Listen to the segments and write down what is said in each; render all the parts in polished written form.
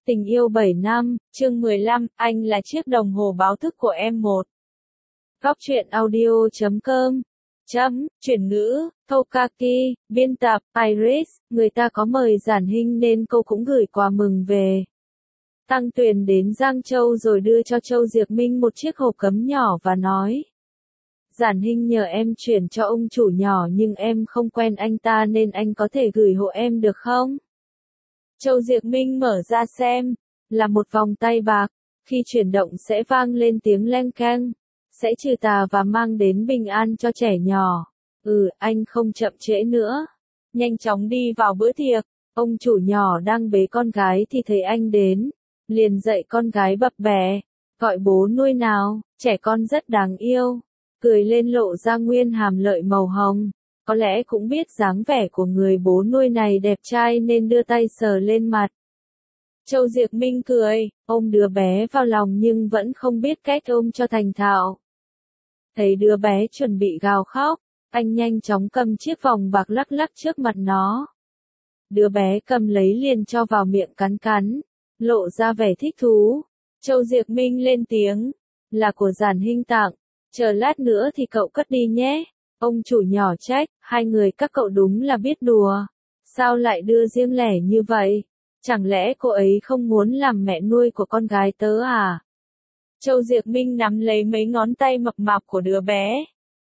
Tình yêu 7 năm, chương 15, anh là chiếc đồng hồ báo thức của em một. Góc truyện audio.com. Chuyển ngữ, Tokaki, biên tập, Iris, người ta có mời Giản Hinh nên cô cũng gửi quà mừng về. Tăng Tuyền đến Giang Châu rồi đưa cho Châu Diệc Minh một chiếc hộp cấm nhỏ và nói. Giản Hinh nhờ em chuyển cho ông chủ nhỏ nhưng em không quen anh ta nên anh có thể gửi hộ em được không? Châu Diệc Minh mở ra xem, là một vòng tay bạc, khi chuyển động sẽ vang lên tiếng leng keng, sẽ trừ tà và mang đến bình an cho trẻ nhỏ. Anh không chậm trễ nữa. Nhanh chóng đi vào bữa tiệc, ông chủ nhỏ đang bế con gái thì thấy anh đến, liền dạy con gái bập bẹ, gọi bố nuôi nào, trẻ con rất đáng yêu, cười lên lộ ra nguyên hàm lợi màu hồng. Có lẽ cũng biết dáng vẻ của người bố nuôi này đẹp trai nên đưa tay sờ lên mặt. Châu Diệc Minh cười, ôm đứa bé vào lòng nhưng vẫn không biết cách ôm cho thành thạo. Thấy đứa bé chuẩn bị gào khóc, anh nhanh chóng cầm chiếc vòng bạc lắc lắc trước mặt nó. Đứa bé cầm lấy liền cho vào miệng cắn cắn, lộ ra vẻ thích thú. Châu Diệc Minh lên tiếng, là của Giản Hinh tặng, chờ lát nữa thì cậu cất đi nhé. Ông chủ nhỏ trách, hai người các cậu đúng là biết đùa. Sao lại đưa riêng lẻ như vậy? Chẳng lẽ cô ấy không muốn làm mẹ nuôi của con gái tớ à? Châu Diệc Minh nắm lấy mấy ngón tay mập mạp của đứa bé.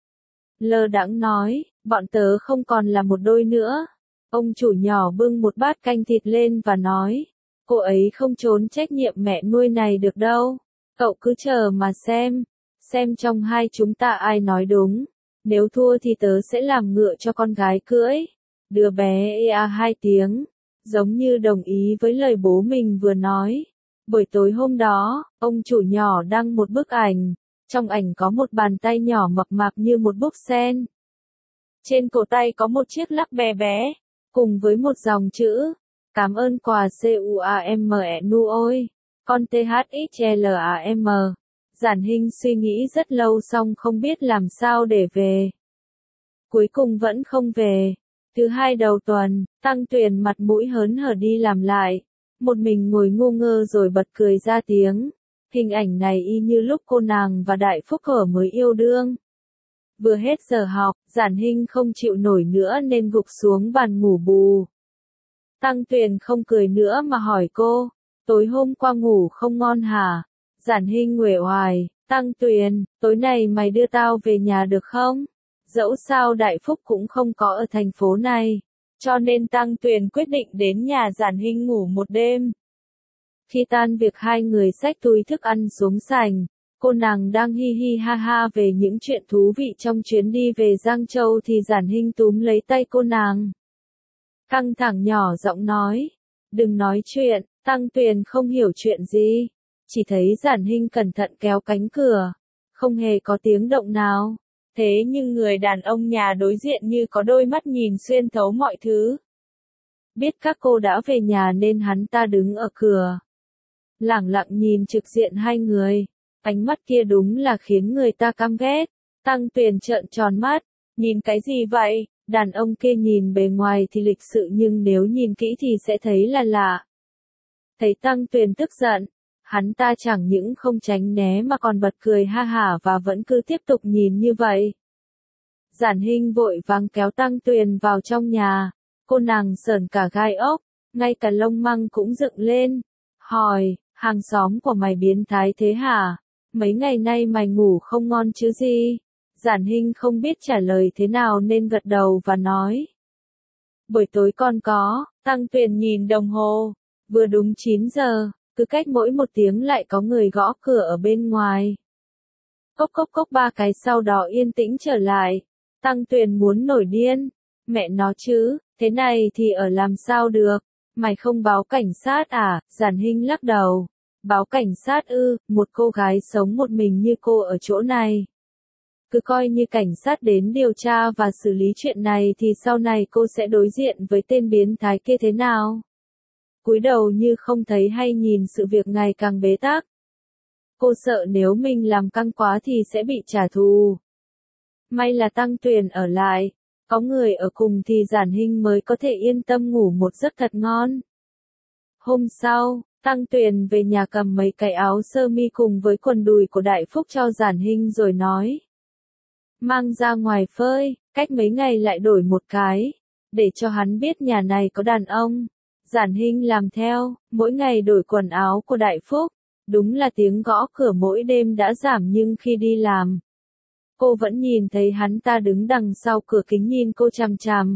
Lơ đãng nói, bọn tớ không còn là một đôi nữa. Ông chủ nhỏ bưng một bát canh thịt lên và nói, cô ấy không trốn trách nhiệm mẹ nuôi này được đâu. Cậu cứ chờ mà xem trong hai chúng ta ai nói đúng. Nếu thua thì tớ sẽ làm ngựa cho con gái cưỡi. Đứa bé ea hai tiếng, giống như đồng ý với lời bố mình vừa nói. Buổi tối hôm đó, ông chủ nhỏ đăng một bức ảnh. Trong ảnh có một bàn tay nhỏ mập mạp như một búp sen. Trên cổ tay có một chiếc lắc bé bé, cùng với một dòng chữ. Cảm ơn quà CUAMENU ôi, con THXLAM. Giản Hinh suy nghĩ rất lâu xong không biết làm sao để về. Cuối cùng vẫn không về. Thứ hai đầu tuần, Tăng Tuyền mặt mũi hớn hở đi làm lại. Một mình ngồi ngu ngơ rồi bật cười ra tiếng. Hình ảnh này y như lúc cô nàng và Đại Phúc Hở mới yêu đương. Vừa hết giờ học, Giản Hinh không chịu nổi nữa nên gục xuống bàn ngủ bù. Tăng Tuyền không cười nữa mà hỏi cô, tối hôm qua ngủ không ngon hả? Giản Hinh uể oải, Tăng Tuyền, tối nay mày đưa tao về nhà được không? Dẫu sao Đại Phúc cũng không có ở thành phố này, cho nên Tăng Tuyền quyết định đến nhà Giản Hinh ngủ một đêm. Khi tan việc hai người xách túi thức ăn xuống sảnh, cô nàng đang hi hi ha ha về những chuyện thú vị trong chuyến đi về Giang Châu thì Giản Hinh túm lấy tay cô nàng. Căng thẳng nhỏ giọng nói, đừng nói chuyện. Tăng Tuyền không hiểu chuyện gì. Chỉ thấy Giản Hinh cẩn thận kéo cánh cửa, không hề có tiếng động nào. Thế nhưng người đàn ông nhà đối diện như có đôi mắt nhìn xuyên thấu mọi thứ. Biết các cô đã về nhà nên hắn ta đứng ở cửa, lẳng lặng nhìn trực diện hai người. Ánh mắt kia đúng là khiến người ta căm ghét. Tăng Tuyền trợn tròn mắt, nhìn cái gì vậy? Đàn ông kia nhìn bề ngoài thì lịch sự nhưng nếu nhìn kỹ thì sẽ thấy là lạ. Thấy Tăng Tuyền tức giận, hắn ta chẳng những không tránh né mà còn bật cười ha hả và vẫn cứ tiếp tục nhìn như vậy. Giản Hinh vội vàng kéo Tăng Tuyền vào trong nhà, cô nàng sởn cả gai ốc, ngay cả lông măng cũng dựng lên, hỏi, hàng xóm của mày biến thái thế hả? Mấy ngày nay mày ngủ không ngon chứ gì? Giản Hinh không biết trả lời thế nào nên gật đầu và nói. Buổi tối con có. Tăng Tuyền nhìn đồng hồ, vừa đúng 9 giờ. Cứ cách mỗi một tiếng lại có người gõ cửa ở bên ngoài. Cốc cốc cốc ba cái sau đó yên tĩnh trở lại. Tăng Tuyền muốn nổi điên. Mẹ nó chứ, thế này thì ở làm sao được? Mày không báo cảnh sát à? Giản Hinh lắc đầu. Báo cảnh sát ư? Một cô gái sống một mình như cô ở chỗ này. Cứ coi như cảnh sát đến điều tra và xử lý chuyện này thì sau này cô sẽ đối diện với tên biến thái kia thế nào? Cúi đầu như không thấy hay nhìn sự việc ngày càng bế tắc. Cô sợ nếu mình làm căng quá thì sẽ bị trả thù. May là Tăng Tuyền ở lại, có người ở cùng thì Giản Hinh mới có thể yên tâm ngủ một giấc thật ngon. Hôm sau, Tăng Tuyền về nhà cầm mấy cái áo sơ mi cùng với quần đùi của Đại Phúc cho Giản Hinh rồi nói. Mang ra ngoài phơi, cách mấy ngày lại đổi một cái, để cho hắn biết nhà này có đàn ông. Giản Hinh làm theo, mỗi ngày đổi quần áo của Đại Phúc. Đúng là tiếng gõ cửa mỗi đêm đã giảm nhưng khi đi làm, cô vẫn nhìn thấy hắn ta đứng đằng sau cửa kính nhìn cô chằm chằm.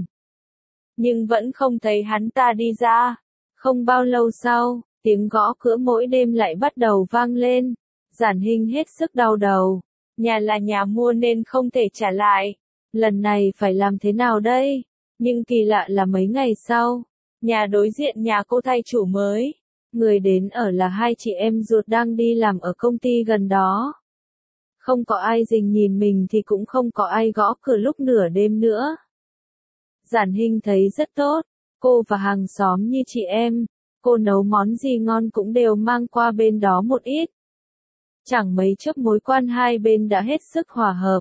Nhưng vẫn không thấy hắn ta đi ra. Không bao lâu sau, tiếng gõ cửa mỗi đêm lại bắt đầu vang lên. Giản Hinh hết sức đau đầu. Nhà là nhà mua nên không thể trả lại. Lần này phải làm thế nào đây? Nhưng kỳ lạ là mấy ngày sau, nhà đối diện nhà cô thay chủ mới. Người đến ở là hai chị em ruột đang đi làm ở công ty gần đó. Không có ai rình nhìn mình thì cũng không có ai gõ cửa lúc nửa đêm nữa. Giản Hinh thấy rất tốt, cô và hàng xóm như chị em, cô nấu món gì ngon cũng đều mang qua bên đó một ít. Chẳng mấy chốc mối quan hai bên đã hết sức hòa hợp.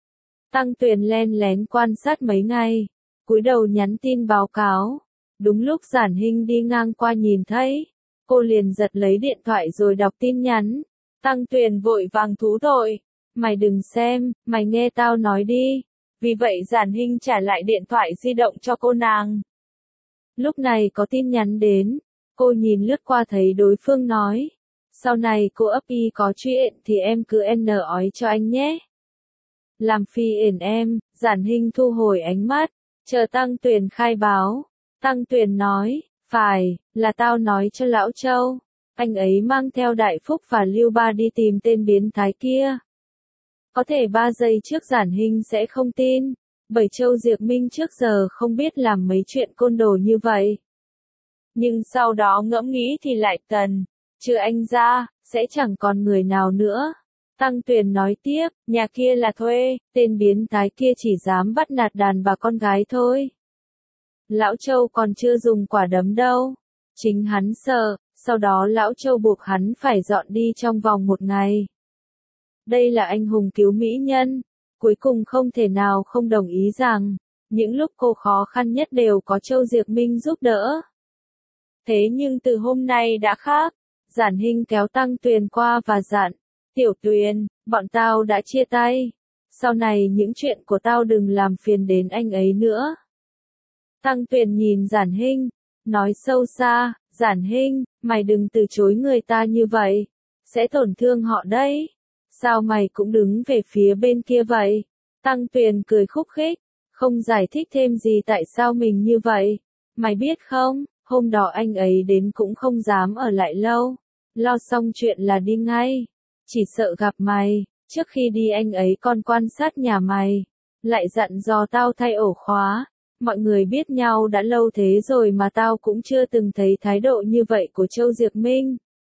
Tăng Tuyền len lén quan sát mấy ngày, cúi đầu nhắn tin báo cáo. Đúng lúc Giản Hinh đi ngang qua nhìn thấy, cô liền giật lấy điện thoại rồi đọc tin nhắn. Tăng Tuyền vội vàng thú tội. Mày đừng xem, mày nghe tao nói đi. Vì vậy Giản Hinh trả lại điện thoại di động cho cô nàng. Lúc này có tin nhắn đến, cô nhìn lướt qua thấy đối phương nói. Sau này cô ấp y có chuyện thì em cứ ói cho anh nhé. Làm phiền em, Giản Hinh thu hồi ánh mắt, chờ Tăng Tuyền khai báo. Tăng Tuyền nói, phải, là tao nói cho Lão Châu. Anh ấy mang theo Đại Phúc và Lưu Ba đi tìm tên biến thái kia. Có thể 3 giây trước Giản Hinh sẽ không tin, bởi Châu Diệc Minh trước giờ không biết làm mấy chuyện côn đồ như vậy. Nhưng sau đó ngẫm nghĩ thì lại tần, trừ anh ra, sẽ chẳng còn người nào nữa. Tăng Tuyền nói tiếp, nhà kia là thuê, tên biến thái kia chỉ dám bắt nạt đàn bà con gái thôi. Lão Châu còn chưa dùng quả đấm đâu. Chính hắn sợ, sau đó Lão Châu buộc hắn phải dọn đi trong vòng 1 ngày. Đây là anh hùng cứu mỹ nhân. Cuối cùng không thể nào không đồng ý rằng, những lúc cô khó khăn nhất đều có Châu Diệc Minh giúp đỡ. Thế nhưng từ hôm nay đã khác. Giản Hinh kéo Tăng Tuyền qua và dặn, Tiểu Tuyền, bọn tao đã chia tay. Sau này những chuyện của tao đừng làm phiền đến anh ấy nữa. Tăng Tuyền nhìn Giản Hinh, nói sâu xa, Giản Hinh, mày đừng từ chối người ta như vậy, sẽ tổn thương họ đấy. Sao mày cũng đứng về phía bên kia vậy? Tăng Tuyền cười khúc khích, không giải thích thêm gì tại sao mình như vậy. Mày biết không, hôm đó anh ấy đến cũng không dám ở lại lâu, lo xong chuyện là đi ngay. Chỉ sợ gặp mày, trước khi đi anh ấy còn quan sát nhà mày, lại dặn dò tao thay ổ khóa. Mọi người biết nhau đã lâu thế rồi mà tao cũng chưa từng thấy thái độ như vậy của Châu Diệc Minh.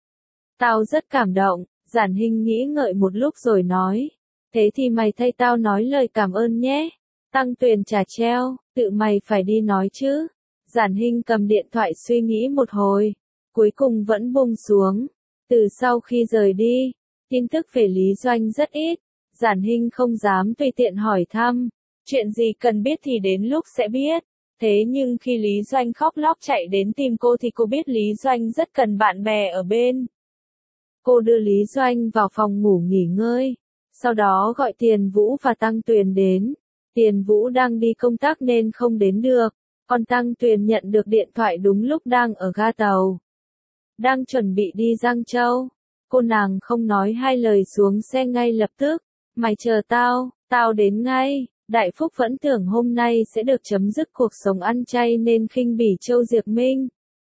Tao rất cảm động. Giản Hinh nghĩ ngợi một lúc rồi nói, thế thì mày thay tao nói lời cảm ơn nhé. Tăng Tuyền chả treo, tự mày phải đi nói chứ. Giản Hinh cầm điện thoại suy nghĩ một hồi, cuối cùng vẫn buông xuống. Từ sau khi rời đi, tin tức về Lý Doanh rất ít, Giản Hinh không dám tùy tiện hỏi thăm. Chuyện gì cần biết thì đến lúc sẽ biết. Thế nhưng khi Lý Doanh khóc lóc chạy đến tìm cô thì cô biết Lý Doanh rất cần bạn bè ở bên. Cô đưa Lý Doanh vào phòng ngủ nghỉ ngơi, sau đó gọi Tiền Vũ và Tăng Tuyền đến. Tiền Vũ đang đi công tác nên không đến được, còn Tăng Tuyền nhận được điện thoại đúng lúc đang ở ga tàu. Đang chuẩn bị đi Giang Châu, cô nàng không nói hai lời xuống xe ngay lập tức, mày chờ tao, tao đến ngay. Đại Phúc vẫn tưởng hôm nay sẽ được chấm dứt cuộc sống ăn chay nên khinh bỉ Châu Diệc Minh.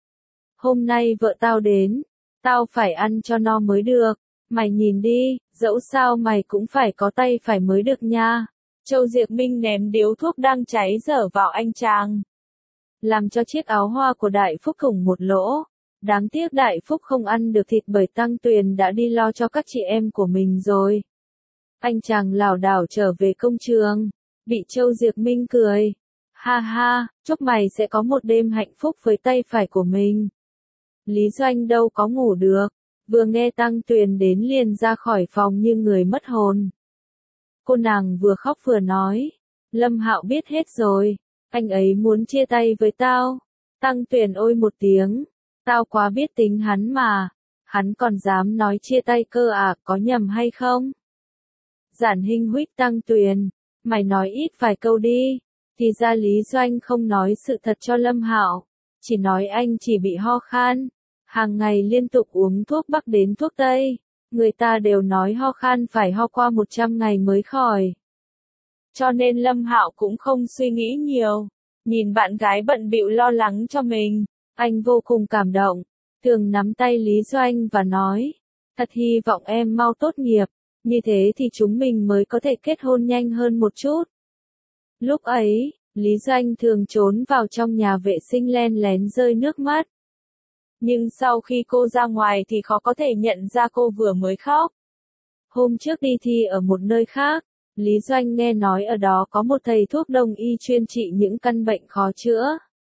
Hôm nay vợ tao đến. Tao phải ăn cho no mới được, mày nhìn đi, dẫu sao mày cũng phải có tay phải mới được nha. Châu Diệc Minh ném điếu thuốc đang cháy dở vào anh chàng. Làm cho chiếc áo hoa của Đại Phúc thủng một lỗ. Đáng tiếc Đại Phúc không ăn được thịt bởi Tăng Tuyền đã đi lo cho các chị em của mình rồi. Anh chàng lảo đảo trở về công trường, bị Châu Diệc Minh cười. Ha ha, chúc mày sẽ có một đêm hạnh phúc với tay phải của mình. Lý Doanh đâu có ngủ được, vừa nghe Tăng Tuyền đến liền ra khỏi phòng như người mất hồn. Cô nàng vừa khóc vừa nói, Lâm Hạo biết hết rồi, anh ấy muốn chia tay với tao. Tăng Tuyền ôi một tiếng, Tao quá biết tính hắn mà. Hắn còn dám nói chia tay cơ à, có nhầm hay không? Giản Hinh huých Tăng Tuyền. Mày nói ít vài câu đi. Thì ra Lý Doanh không nói sự thật cho Lâm Hạo. Chỉ nói anh chỉ bị ho khan. Hàng ngày liên tục uống thuốc Bắc đến thuốc Tây. Người ta đều nói ho khan phải ho qua 100 ngày mới khỏi. Cho nên Lâm Hạo cũng không suy nghĩ nhiều. Nhìn bạn gái bận bịu lo lắng cho mình, anh vô cùng cảm động. Thường nắm tay Lý Doanh và nói, thật hy vọng em mau tốt nghiệp, như thế thì chúng mình mới có thể kết hôn nhanh hơn một chút. Lúc ấy, Lý Doanh thường trốn vào trong nhà vệ sinh len lén rơi nước mắt. Nhưng sau khi cô ra ngoài thì khó có thể nhận ra cô vừa mới khóc. Hôm trước đi thi ở một nơi khác, Lý Doanh nghe nói ở đó có một thầy thuốc đông y chuyên trị những căn bệnh khó chữa.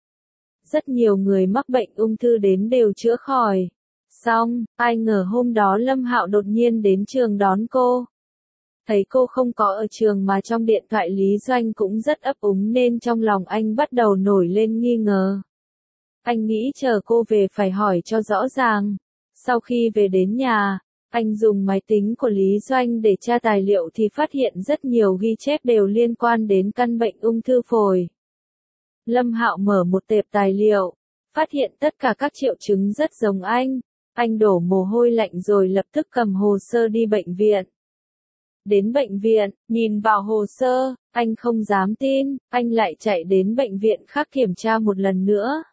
Rất nhiều người mắc bệnh ung thư đến đều chữa khỏi. Xong, ai ngờ hôm đó Lâm Hạo đột nhiên đến trường đón cô. Thấy cô không có ở trường mà trong điện thoại Lý Doanh cũng rất ấp úng nên trong lòng anh bắt đầu nổi lên nghi ngờ. Anh nghĩ chờ cô về phải hỏi cho rõ ràng. Sau khi về đến nhà, anh dùng máy tính của Lý Doanh để tra tài liệu thì phát hiện rất nhiều ghi chép đều liên quan đến căn bệnh ung thư phổi. Lâm Hạo mở một tệp tài liệu, phát hiện tất cả các triệu chứng rất giống anh. Anh đổ mồ hôi lạnh rồi lập tức cầm hồ sơ đi bệnh viện. Đến bệnh viện, nhìn vào hồ sơ, anh không dám tin, anh lại chạy đến bệnh viện khác kiểm tra một lần nữa.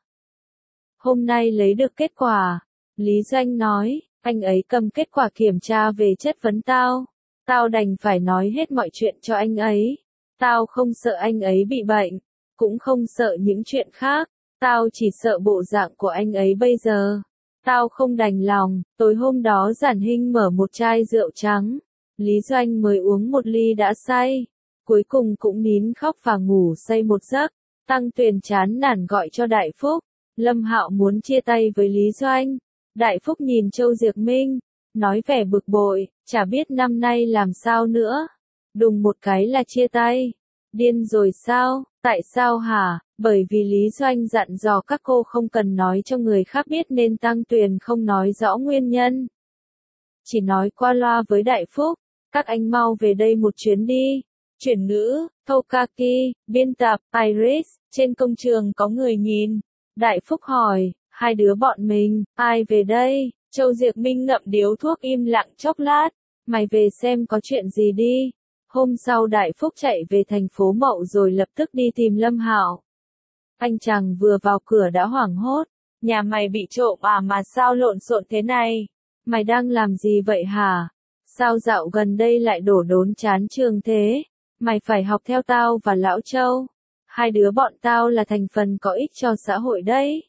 Hôm nay lấy được kết quả, Lý Doanh nói, anh ấy cầm kết quả kiểm tra về chất vấn tao. Tao đành phải nói hết mọi chuyện cho anh ấy. Tao không sợ anh ấy bị bệnh, cũng không sợ những chuyện khác. Tao chỉ sợ bộ dạng của anh ấy bây giờ. Tao không đành lòng. Tối hôm đó Giản Hinh mở một chai rượu trắng. Lý Doanh mới uống một ly đã say. Cuối cùng cũng nín khóc và ngủ say một giấc. Tăng Tuyền chán nản gọi cho Đại Phúc. Lâm Hạo muốn chia tay với Lý Doanh. Đại Phúc nhìn Châu Diệc Minh, nói vẻ bực bội, chả biết năm nay làm sao nữa. Đùng một cái là chia tay. Điên rồi sao? Tại sao hả? Bởi vì Lý Doanh dặn dò các cô không cần nói cho người khác biết nên Tăng Tuyền không nói rõ nguyên nhân. Chỉ nói qua loa với Đại Phúc, các anh mau về đây một chuyến đi. Chuyển ngữ, Tokaki, biên tập, Iris, trên công trường có người nhìn. Đại Phúc hỏi, hai đứa bọn mình, ai về đây? Châu Diệc Minh ngậm điếu thuốc im lặng chốc lát, mày về xem có chuyện gì đi. Hôm sau Đại Phúc chạy về thành phố Mậu rồi lập tức đi tìm Lâm Hạo. Anh chàng vừa vào cửa đã hoảng hốt, nhà mày bị trộm à mà sao lộn xộn thế này? Mày đang làm gì vậy hả? Sao dạo gần đây lại đổ đốn chán trường thế? Mày phải học theo tao và Lão Châu. Hai đứa bọn tao là thành phần có ích cho xã hội đấy.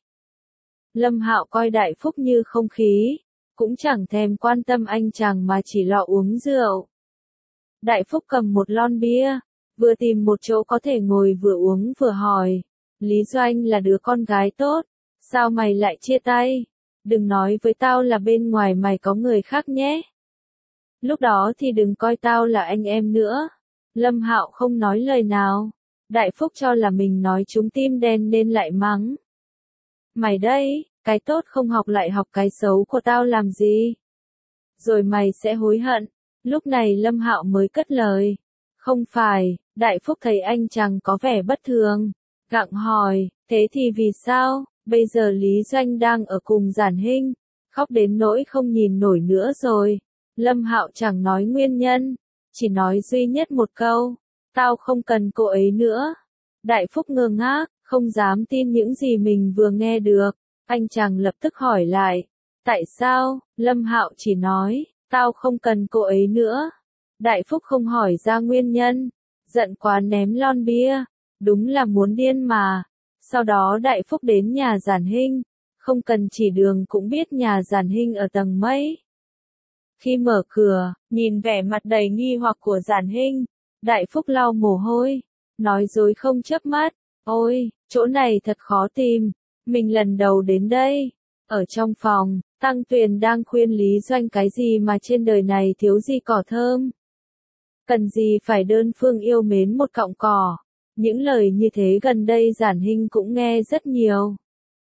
Lâm Hạo coi Đại Phúc như không khí, cũng chẳng thèm quan tâm anh chàng mà chỉ lo uống rượu. Đại Phúc cầm một lon bia, vừa tìm một chỗ có thể ngồi vừa uống vừa hỏi, Lý Doanh là đứa con gái tốt, sao mày lại chia tay? Đừng nói với tao là bên ngoài mày có người khác nhé. Lúc đó thì đừng coi tao là anh em nữa. Lâm Hạo không nói lời nào. Đại Phúc cho là mình nói trúng tim đen nên lại mắng. Mày đây, cái tốt không học lại học cái xấu của tao làm gì? Rồi mày sẽ hối hận. Lúc này Lâm Hạo mới cất lời. Không phải, Đại Phúc thấy anh chàng có vẻ bất thường. Gặng hỏi, thế thì vì sao? Bây giờ Lý Doanh đang ở cùng Giản Hinh. Khóc đến nỗi không nhìn nổi nữa rồi. Lâm Hạo chẳng nói nguyên nhân. Chỉ nói duy nhất một câu. Tao không cần cô ấy nữa. Đại Phúc ngơ ngác, không dám tin những gì mình vừa nghe được. Anh chàng lập tức hỏi lại. Tại sao? Lâm Hạo chỉ nói, tao không cần cô ấy nữa. Đại Phúc không hỏi ra nguyên nhân. Giận quá ném lon bia. Đúng là muốn điên mà. Sau đó Đại Phúc đến nhà Giản Hinh. Không cần chỉ đường cũng biết nhà Giản Hinh ở tầng mấy. Khi mở cửa, nhìn vẻ mặt đầy nghi hoặc của Giản Hinh, Đại Phúc lau mồ hôi, nói dối không chớp mắt, ôi, chỗ này thật khó tìm, mình lần đầu đến đây. Ở trong phòng, Tăng Tuyền đang khuyên Lý Doanh cái gì mà trên đời này thiếu gì cỏ thơm. Cần gì phải đơn phương yêu mến một cọng cỏ. Những lời như thế gần đây Giản Hinh cũng nghe rất nhiều.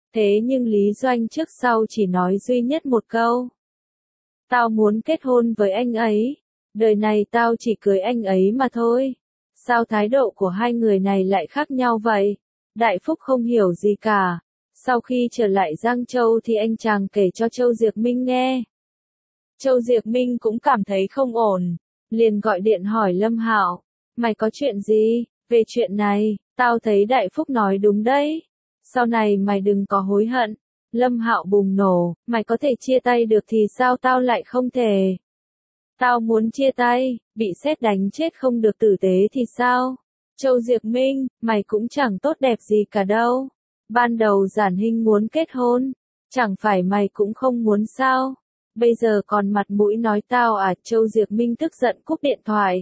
Thế nhưng Lý Doanh trước sau chỉ nói duy nhất một câu. Tao muốn kết hôn với anh ấy. Đời này tao chỉ cưới anh ấy mà thôi. Sao thái độ của hai người này lại khác nhau vậy? Đại Phúc không hiểu gì cả. Sau khi trở lại Giang Châu thì anh chàng kể cho Châu Diệc Minh nghe. Châu Diệc Minh cũng cảm thấy không ổn. Liền gọi điện hỏi Lâm Hạo. Mày có chuyện gì? Về chuyện này, tao thấy Đại Phúc nói đúng đấy. Sau này mày đừng có hối hận. Lâm Hạo bùng nổ, mày có thể chia tay được thì sao tao lại không thể? Tao muốn chia tay, bị sét đánh chết không được tử tế thì sao? Châu Diệc Minh, mày cũng chẳng tốt đẹp gì cả đâu. Ban đầu Giản Hinh muốn kết hôn, chẳng phải mày cũng không muốn sao? Bây giờ còn mặt mũi nói tao à? Châu Diệc Minh tức giận cúp điện thoại.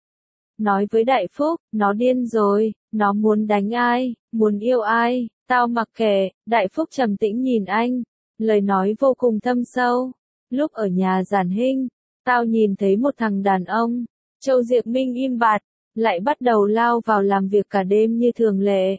Nói với Đại Phúc, nó điên rồi, nó muốn đánh ai, muốn yêu ai, tao mặc kệ. Đại Phúc trầm tĩnh nhìn anh, lời nói vô cùng thâm sâu. Lúc ở nhà Giản Hinh, tao nhìn thấy một thằng đàn ông. Châu Diệc Minh im bặt, lại bắt đầu lao vào làm việc cả đêm như thường lệ.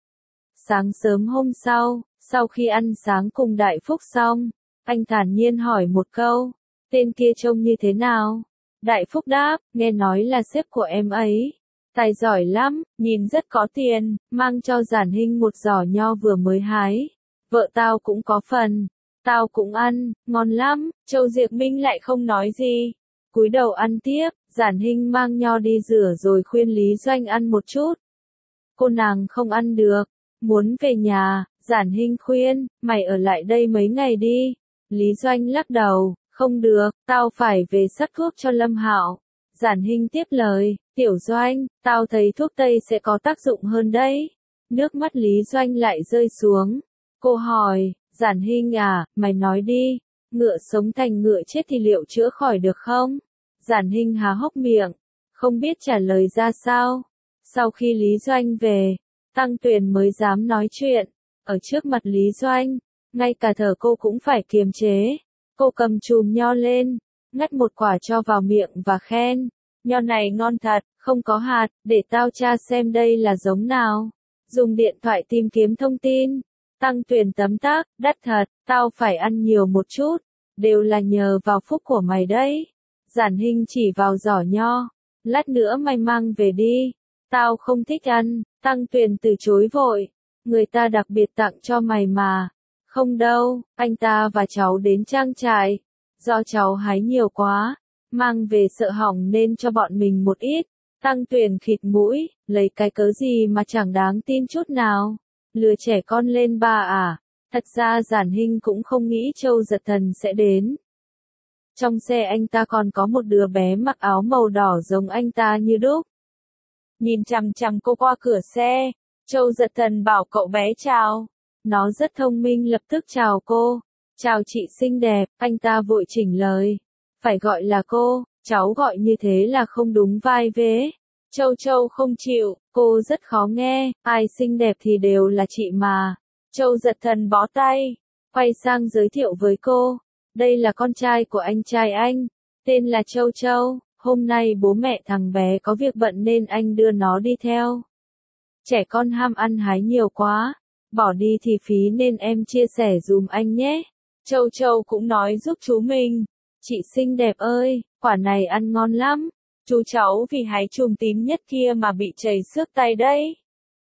Sáng sớm hôm sau khi ăn sáng cùng Đại Phúc xong, anh thản nhiên hỏi một câu, tên kia trông như thế nào? Đại Phúc đáp, nghe nói là sếp của em ấy. Tài giỏi lắm, nhìn rất có tiền, mang cho Giản Hinh một giỏ nho vừa mới hái. Vợ tao cũng có phần, tao cũng ăn, ngon lắm. Châu Diệc Minh lại không nói gì, cúi đầu ăn tiếp. Giản Hinh mang nho đi rửa rồi khuyên Lý Doanh ăn một chút. Cô nàng không ăn được, muốn về nhà. Giản Hinh khuyên, mày ở lại đây mấy ngày đi. Lý Doanh lắc đầu, không được, tao phải về sắc thuốc cho Lâm Hạo. Giản Hinh tiếp lời, Tiểu Doanh, tao thấy thuốc tây sẽ có tác dụng hơn đấy. Nước mắt Lý Doanh lại rơi xuống. Cô hỏi, Giản Hinh à, mày nói đi, ngựa sống thành ngựa chết thì liệu chữa khỏi được không? Giản Hinh há hốc miệng, không biết trả lời ra sao. Sau khi Lý Doanh về, Tăng Tuyền mới dám nói chuyện. Ở trước mặt Lý Doanh, ngay cả thở cô cũng phải kiềm chế. Cô cầm chùm nho lên, ngắt một quả cho vào miệng và khen. Nho này ngon thật, không có hạt, để tao tra xem đây là giống nào. Dùng điện thoại tìm kiếm thông tin. Tăng Tuyền tấm tắc, đắt thật, tao phải ăn nhiều một chút. Đều là nhờ vào phúc của mày đấy. Giản Hinh chỉ vào giỏ nho. Lát nữa mày mang về đi. Tao không thích ăn. Tăng Tuyền từ chối vội. Người ta đặc biệt tặng cho mày mà. Không đâu, anh ta và cháu đến trang trại. Do cháu hái nhiều quá, mang về sợ hỏng nên cho bọn mình một ít. Tăng Tuyền khịt mũi, lấy cái cớ gì mà chẳng đáng tin chút nào. Lừa trẻ con lên ba à? Thật ra Giản Hinh cũng không nghĩ Châu Giật Thần sẽ đến. Trong xe anh ta còn có một đứa bé mặc áo màu đỏ giống anh ta như đúc. Nhìn chằm chằm cô qua cửa xe, Châu Giật Thần bảo cậu bé chào. Nó rất thông minh lập tức chào cô. Chào chị xinh đẹp, anh ta vội chỉnh lời. Phải gọi là cô, cháu gọi như thế là không đúng vai vế. Châu Châu không chịu, cô rất khó nghe, ai xinh đẹp thì đều là chị mà. Châu Giật Thần bó tay, quay sang giới thiệu với cô. Đây là con trai của anh trai anh, tên là Châu Châu. Hôm nay bố mẹ thằng bé có việc bận nên anh đưa nó đi theo. Trẻ con ham ăn hái nhiều quá, bỏ đi thì phí nên em chia sẻ dùm anh nhé. Châu Châu cũng nói giúp chú mình. Chị xinh đẹp ơi, quả này ăn ngon lắm. Chú cháu vì hái chùm tím nhất kia mà bị chảy xước tay đấy.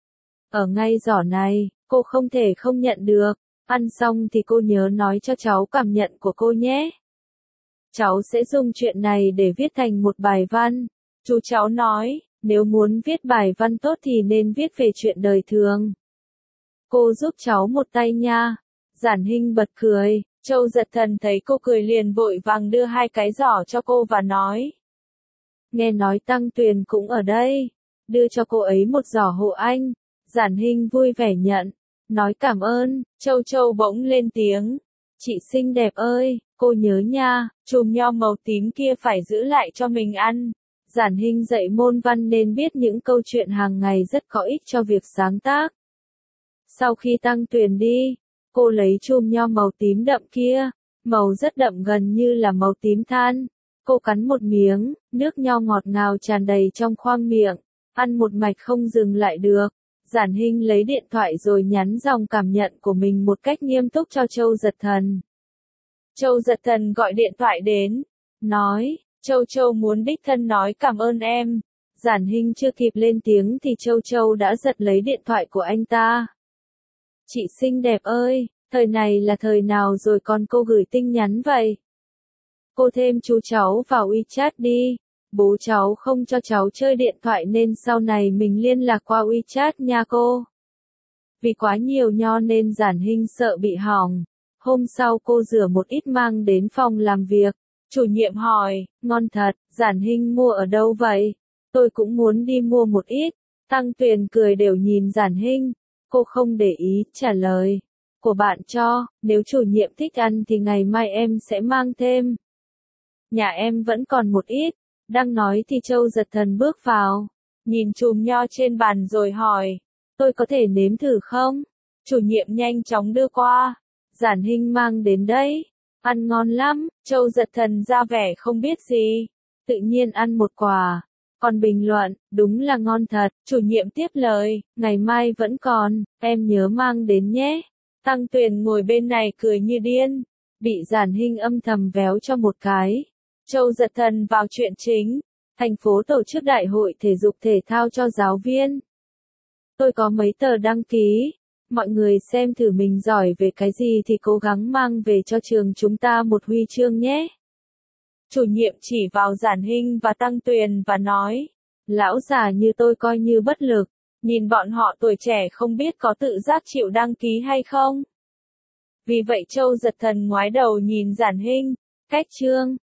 Ở ngay giỏ này, cô không thể không nhận được. Ăn xong thì cô nhớ nói cho cháu cảm nhận của cô nhé. Cháu sẽ dùng chuyện này để viết thành một bài văn. Chú cháu nói, nếu muốn viết bài văn tốt thì nên viết về chuyện đời thường. Cô giúp cháu một tay nha. Giản Hinh bật cười. Châu Giật Thần thấy cô cười liền vội vàng đưa hai cái giỏ cho cô và nói. Nghe nói Tăng Tuyền cũng ở đây. Đưa cho cô ấy một giỏ hộ anh. Giản Hinh vui vẻ nhận. Nói cảm ơn. Châu Châu bỗng lên tiếng. Chị xinh đẹp ơi, cô nhớ nha, chùm nho màu tím kia phải giữ lại cho mình ăn. Giản Hinh dạy môn văn nên biết những câu chuyện hàng ngày rất có ích cho việc sáng tác. Sau khi Tăng Tuyền đi, cô lấy chùm nho màu tím đậm kia, màu rất đậm gần như là màu tím than. Cô cắn một miếng, nước nho ngọt ngào tràn đầy trong khoang miệng, ăn một mạch không dừng lại được. Giản Hinh lấy điện thoại rồi nhắn dòng cảm nhận của mình một cách nghiêm túc cho Châu Giật Thần. Châu Giật Thần gọi điện thoại đến, nói, Châu muốn đích thân nói cảm ơn em. Giản Hinh chưa kịp lên tiếng thì Châu đã giật lấy điện thoại của anh ta. Chị xinh đẹp ơi, thời này là thời nào rồi còn cô gửi tin nhắn vậy? Cô thêm chú cháu vào WeChat đi. Bố cháu không cho cháu chơi điện thoại nên sau này mình liên lạc qua WeChat nha cô. Vì quá nhiều nho nên Giản Hinh sợ bị hỏng. Hôm sau cô rửa một ít mang đến phòng làm việc. Chủ nhiệm hỏi, ngon thật, Giản Hinh mua ở đâu vậy? Tôi cũng muốn đi mua một ít. Tăng Tuyền cười đều nhìn Giản Hinh. Cô không để ý, trả lời. Của bạn cho, nếu chủ nhiệm thích ăn thì ngày mai em sẽ mang thêm. Nhà em vẫn còn một ít. Đang nói thì Châu Giật Thần bước vào. Nhìn chùm nho trên bàn rồi hỏi. Tôi có thể nếm thử không? Chủ nhiệm nhanh chóng đưa qua. Giản Hinh mang đến đấy. Ăn ngon lắm. Châu Giật Thần ra vẻ không biết gì. Tự nhiên ăn một quả. Còn bình luận, đúng là ngon thật. Chủ nhiệm tiếp lời, ngày mai vẫn còn, em nhớ mang đến nhé. Tăng Tuyền ngồi bên này cười như điên. Bị Giản Hinh âm thầm véo cho một cái. Châu Giật Thần vào chuyện chính. Thành phố tổ chức đại hội thể dục thể thao cho giáo viên. Tôi có mấy tờ đăng ký. Mọi người xem thử mình giỏi về cái gì thì cố gắng mang về cho trường chúng ta một huy chương nhé. Chủ nhiệm chỉ vào Giản Hinh và Tăng Tuyền và nói. Lão già như tôi coi như bất lực. Nhìn bọn họ tuổi trẻ không biết có tự giác chịu đăng ký hay không. Vì vậy Châu Giật Thần ngoái đầu nhìn Giản Hinh. Cách chương.